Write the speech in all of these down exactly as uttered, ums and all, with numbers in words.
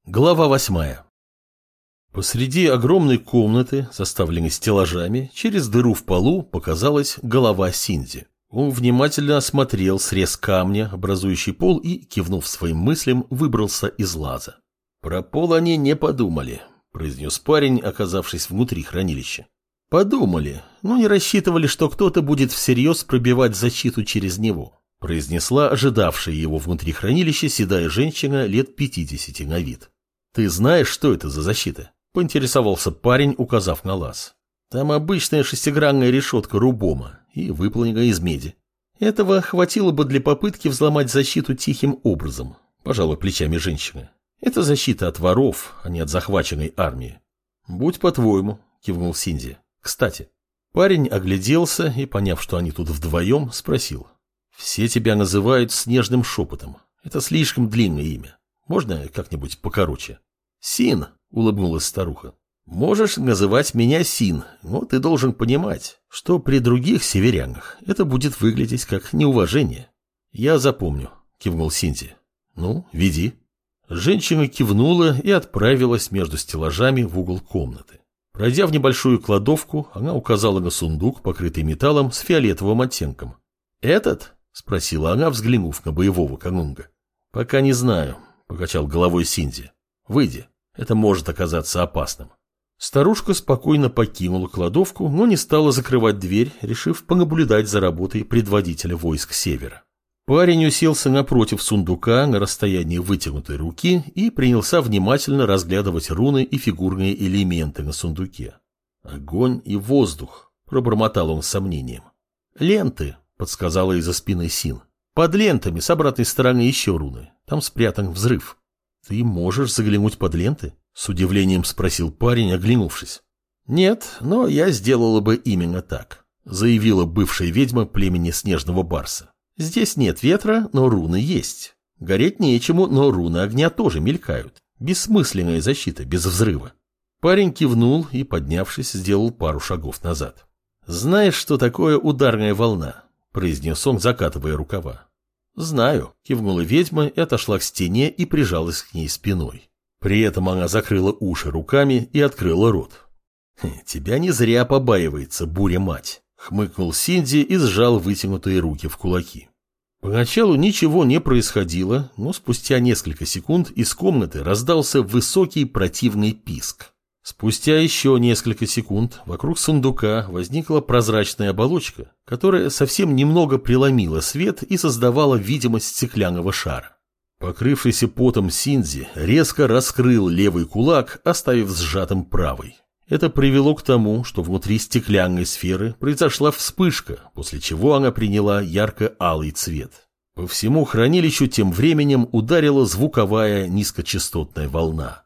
Глава восьмая. Посреди огромной комнаты, заставленной стеллажами, через дыру в полу показалась голова Синди. Он внимательно осмотрел срез камня, образующий пол, и, кивнув своим мыслям, выбрался из лаза. «Про пол они не подумали», — произнес парень, оказавшись внутри хранилища. «Подумали, но не рассчитывали, что кто-то будет всерьез пробивать защиту через него», — произнесла ожидавшая его внутри хранилища седая женщина лет пятидесяти на вид. «Ты знаешь, что это за защита?» – поинтересовался парень, указав на лаз. «Там обычная шестигранная решетка рубома и выполнена из меди. Этого хватило бы для попытки взломать защиту тихим образом», – пожала плечами женщина. «Это защита от воров, а не от захваченной армии». «Будь по-твоему», – кивнул Синди. «Кстати». Парень огляделся и, поняв, что они тут вдвоем, спросил. «Все тебя называют Снежным шепотом. Это слишком длинное имя. Можно как-нибудь покороче?» «Син», — улыбнулась старуха. «Можешь называть меня Син, но ты должен понимать, что при других северянах это будет выглядеть как неуважение». «Я запомню», — кивнул Синди. «Ну, веди». Женщина кивнула и отправилась между стеллажами в угол комнаты. Пройдя в небольшую кладовку, она указала на сундук, покрытый металлом с фиолетовым оттенком. «Этот?» — спросила она, взглянув на боевого канунга. «Пока не знаю», — покачал головой Синди. «Выйди, это может оказаться опасным». Старушка спокойно покинула кладовку, но не стала закрывать дверь, решив понаблюдать за работой предводителя войск Севера. Парень уселся напротив сундука на расстоянии вытянутой руки и принялся внимательно разглядывать руны и фигурные элементы на сундуке. «Огонь и воздух», — пробормотал он с сомнением. «Ленты», — подсказала из-за спины Син. «Под лентами с обратной стороны еще руны. Там спрятан взрыв». «Ты можешь заглянуть под ленты?» — с удивлением спросил парень, оглянувшись. «Нет, но я сделала бы именно так», — заявила бывшая ведьма племени Снежного Барса. «Здесь нет ветра, но руны есть. Гореть нечему, но руны огня тоже мелькают. Бессмысленная защита, без взрыва». Парень кивнул и, поднявшись, сделал пару шагов назад. «Знаешь, что такое ударная волна?» — произнес он, закатывая рукава. «Знаю», — кивнула ведьма и отошла к стене и прижалась к ней спиной. При этом она закрыла уши руками и открыла рот. «Тебя не зря побаивается буря-мать», — хмыкнул Синди и сжал вытянутые руки в кулаки. Поначалу ничего не происходило, но спустя несколько секунд из комнаты раздался высокий противный писк. Спустя еще несколько секунд вокруг сундука возникла прозрачная оболочка, которая совсем немного преломила свет и создавала видимость стеклянного шара. Покрывшийся потом Синди резко раскрыл левый кулак, оставив сжатым правый. Это привело к тому, что внутри стеклянной сферы произошла вспышка, после чего она приняла ярко-алый цвет. По всему хранилищу тем временем ударила звуковая низкочастотная волна.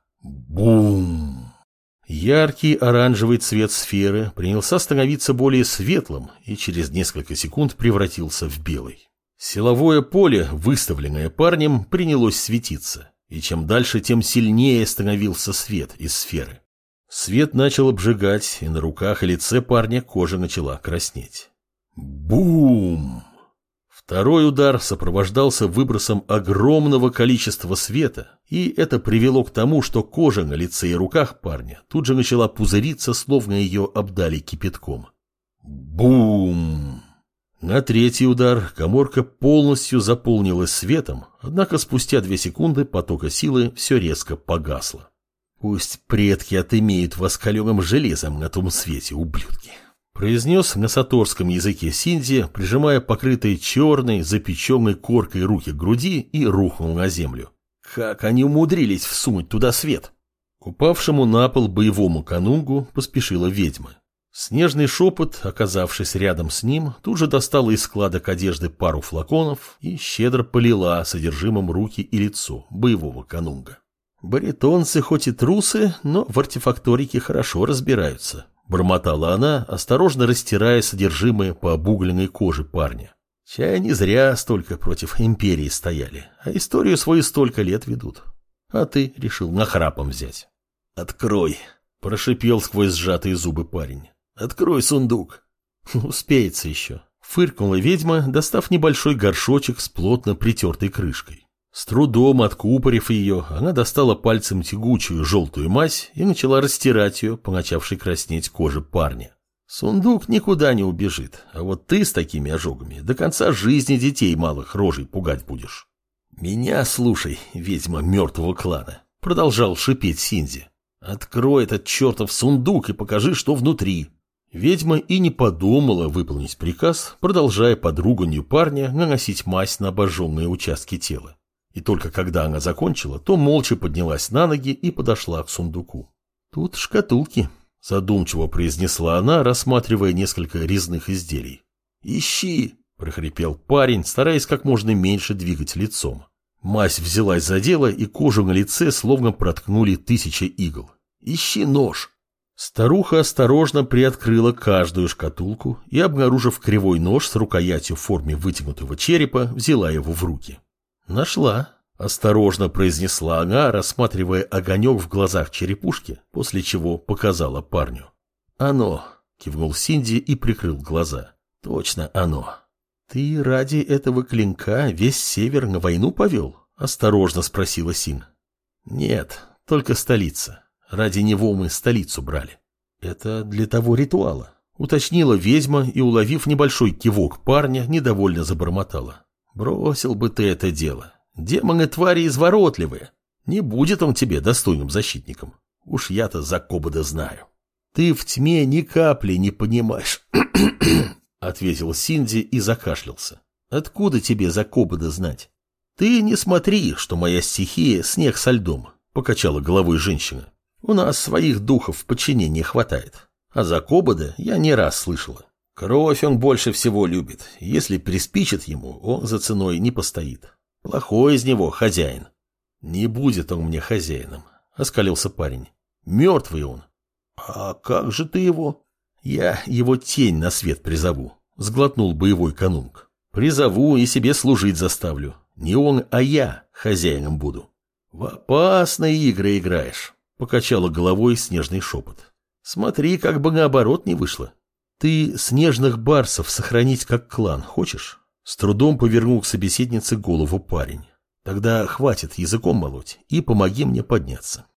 Бум! Яркий оранжевый цвет сферы принялся становиться более светлым и через несколько секунд превратился в белый. Силовое поле, выставленное парнем, принялось светиться, и чем дальше, тем сильнее становился свет из сферы. Свет начал обжигать, и на руках и лице парня кожа начала краснеть. Бум! Второй удар сопровождался выбросом огромного количества света, и это привело к тому, что кожа на лице и руках парня тут же начала пузыриться, словно ее обдали кипятком. Бум! На третий удар каморка полностью заполнилась светом, однако спустя две секунды потока силы все резко погасло. «Пусть предки отымеют вас каленым железом на том свете, ублюдки», произнес на саторском языке Синди, прижимая покрытые черной, запеченной коркой руки к груди, и рухнул на землю. «Как они умудрились всунуть туда свет?» К упавшему на пол боевому канунгу поспешила ведьма. Снежный шепот, оказавшись рядом с ним, тут же достала из складок одежды пару флаконов и щедро полила содержимым руки и лицо боевого канунга. «Баритонцы хоть и трусы, но в артефакторике хорошо разбираются», — бормотала она, осторожно растирая содержимое по обугленной коже парня. «Чай не зря столько против империи стояли, а историю свою столько лет ведут. А ты решил нахрапом взять». «Открой», — прошипел сквозь сжатые зубы парень. «Открой сундук». «Успеется еще», — фыркнула ведьма, достав небольшой горшочек с плотно притертой крышкой. С трудом откупорив ее, она достала пальцем тягучую желтую мазь и начала растирать ее по начавшей краснеть коже парня. Сундук никуда не убежит, а вот ты с такими ожогами до конца жизни детей малых рожей пугать будешь. «Меня слушай, ведьма мертвого клана», — продолжал шипеть Синзи. «Открой этот чертов сундук и покажи, что внутри». Ведьма и не подумала выполнить приказ, продолжая под руганью парня наносить мазь на обожженные участки тела. И только когда она закончила, то молча поднялась на ноги и подошла к сундуку. «Тут шкатулки», — задумчиво произнесла она, рассматривая несколько резных изделий. «Ищи», — прохрипел парень, стараясь как можно меньше двигать лицом. Мазь взялась за дело, и кожу на лице словно проткнули тысячи игл. «Ищи нож». Старуха осторожно приоткрыла каждую шкатулку и, обнаружив кривой нож с рукоятью в форме вытянутого черепа, взяла его в руки. «Нашла», — осторожно произнесла она, рассматривая огонек в глазах черепушки, после чего показала парню. «Оно», — кивнул Синди и прикрыл глаза. «Точно оно». «Ты ради этого клинка весь север на войну повел?» — осторожно спросила Син. «Нет, только столица. Ради него мы столицу брали». «Это для того ритуала», — уточнила ведьма и, уловив небольшой кивок парня, недовольно забормотала. «Бросил бы ты это дело. Демоны твари изворотливые. Не будет он тебе достойным защитником. Уж я-то за Кобода знаю». «Ты в тьме ни капли не понимаешь», — ответил Синди и закашлялся. «Откуда тебе за Кобода знать?» «Ты не смотри, что моя стихия — снег со льдом», — покачала головой женщина. «У нас своих духов в подчинении хватает. А за Кобода я не раз слышала. Кровь он больше всего любит. Если приспичит ему, он за ценой не постоит. Плохой из него хозяин». «Не будет он мне хозяином», — оскалился парень. «Мертвый он». «А как же ты его?» «Я его тень на свет призову», — сглотнул боевой канунг. «Призову и себе служить заставлю. Не он, а я хозяином буду». «В опасные игры играешь», — покачала головой снежный шепот. «Смотри, как бы наоборот не вышло. Ты снежных барсов сохранить как клан хочешь?» С трудом повернул к собеседнице голову парень. «Тогда хватит языком молоть и помоги мне подняться.